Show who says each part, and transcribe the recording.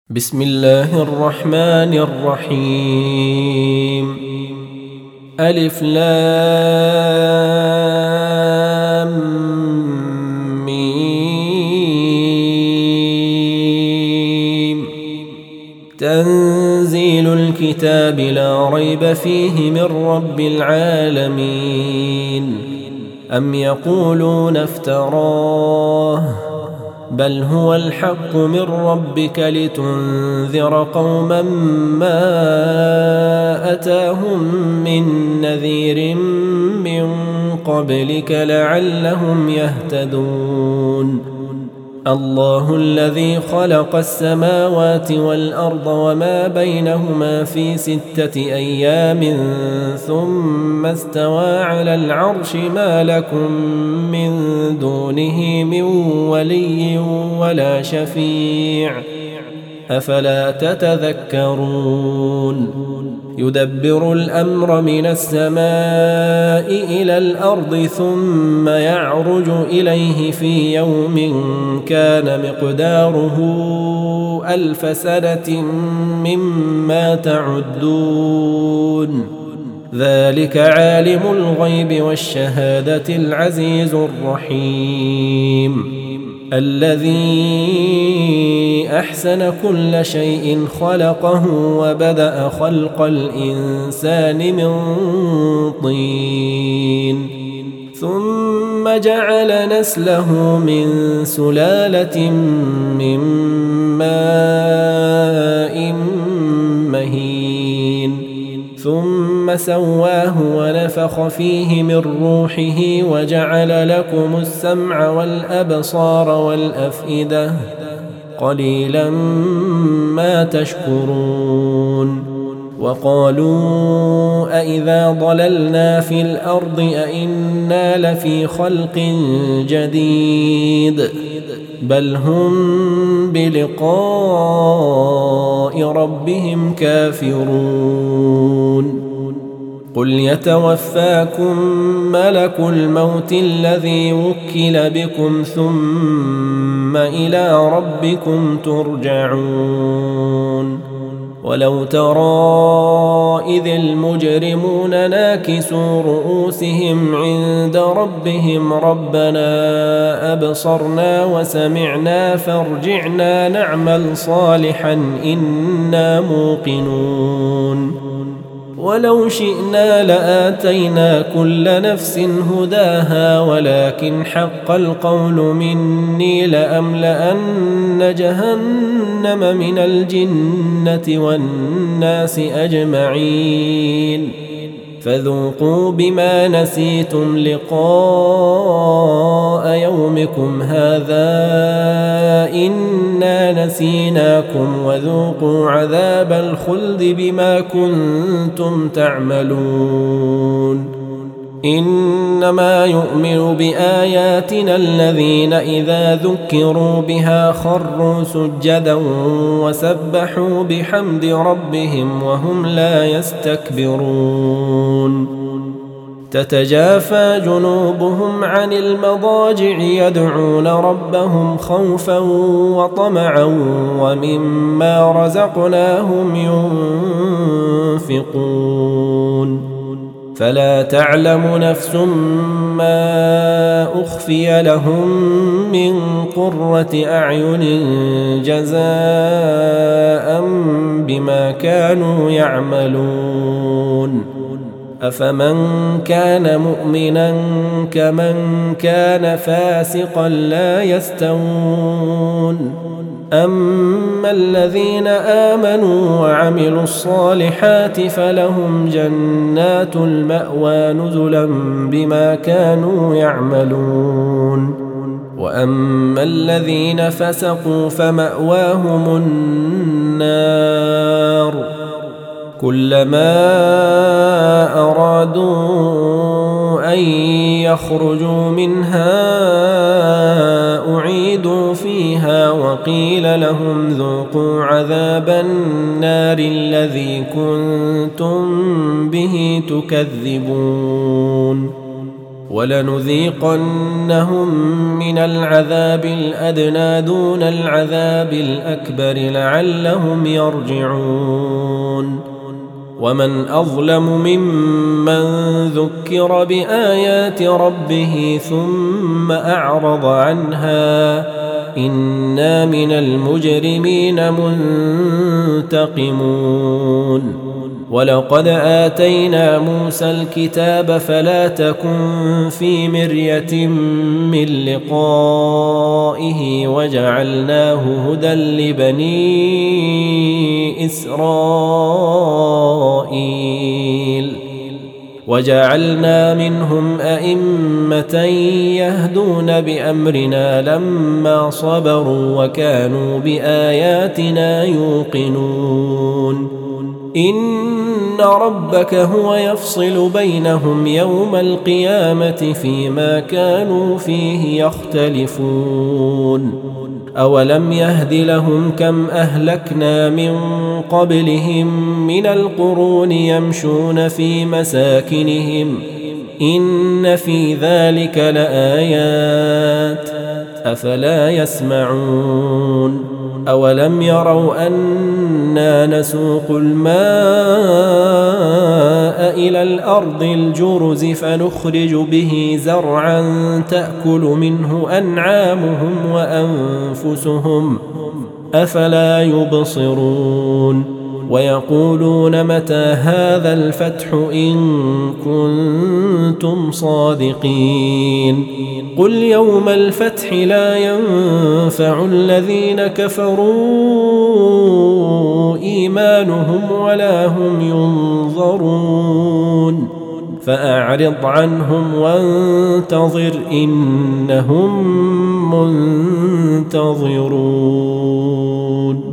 Speaker 1: بسم الله الرحمن الرحيم. ألف لام ميم. تنزيل الكتاب لا ريب فيه من رب العالمين. أم يقولون افتراه بل هو الحق من ربك لتنذر قوما ما أتاهم من نذير من قبلك لعلهم يهتدون. الله الذي خلق السماوات والأرض وما بينهما في 6 أيام ثم استوى على العرش ما لكم من دونه من ولي ولا شفيع أفلا تتذكرون. يدبر الأمر من السماء إلى الأرض ثم يعرج إليه في يوم كان مقداره 1000 سنة مما تعدون. ذلك عالم الغيب والشهادة العزيز الرحيم. الذي أحسن كل شيء خلقه وبدأ خلق الإنسان من طين ثم جعل نسله من سلالة من ماء مهين ثم سواه ونفخ فيه من روحه وجعل لكم السمع والأبصار والأفئدة قليلا ما تشكرون. وقالوا أإذا ضللنا في الأرض أإنا لفي خلق جديد بل هم بلقاء ربهم كافرون. قل يتوفاكم ملك الموت الذي وكل بكم ثم إلى ربكم ترجعون. ولو ترى إذ المجرمون ناكسوا رؤوسهم عند ربهم ربنا أبصرنا وسمعنا فارجعنا نعمل صالحا إنا موقنون. ولو شئنا لآتينا كل نفس هداها ولكن حق القول مني لأملأن جهنم من الجنة والناس أجمعين فذوقوا بما نسيتم لقاء يومكم هذا إنا نسيناكم وذوقوا عذاب الخلد بما كنتم تعملون. إنما يؤمن بآياتنا الذين إذا ذكروا بها خروا سجدا وسبحوا بحمد ربهم وهم لا يستكبرون. تتجافى جنوبهم عن المضاجع يدعون ربهم خوفا وطمعا ومما رزقناهم ينفقون. فلا تعلم نفس ما أخفي لهم من قرة أعين جزاء بما كانوا يعملون. أفمن كان مؤمنا كمن كان فاسقا لا يستوون. أما الذين آمنوا وعملوا الصالحات فلهم جنات المأوى نزلا بما كانوا يعملون. وأما الذين فسقوا فمأواهم النار كلما أرادوا أن يخرجوا منها أعيدوا فيها وقيل لهم ذوقوا عذاب النار الذي كنتم به تكذبون. ولنذيقنهم من العذاب الأدنى دون العذاب الأكبر لعلهم يرجعون ومن أظلم ممن ذكر بآيات ربه ثم أعرض عنها إنا من المجرمين منتقمون ولقد آتينا موسى الكتاب فلا تكن في مرية من لقائه وجعلناه هدى لبني إسرائيل وجعلنا منهم أئمة يهدون بأمرنا لما صبروا وكانوا بآياتنا يوقنون إن ربك هو يفصل بينهم يوم القيامة فيما كانوا فيه يختلفون أولم يهد لهم كم أهلكنا من قبلهم من القرون يمشون في مساكنهم إن في ذلك لآيات أفلا يسمعون أولم يروا أنا نسوق الماء إلى الأرض الجرز فنخرج به زرعا تأكل منه أنعامهم وأنفسهم أفلا يبصرون ويقولون متى هذا الفتح إن كنتم صادقين قل يوم الفتح لا ينفع الذين كفروا إيمانهم ولا هم ينظرون فأعرض عنهم وانتظر إنهم منتظرون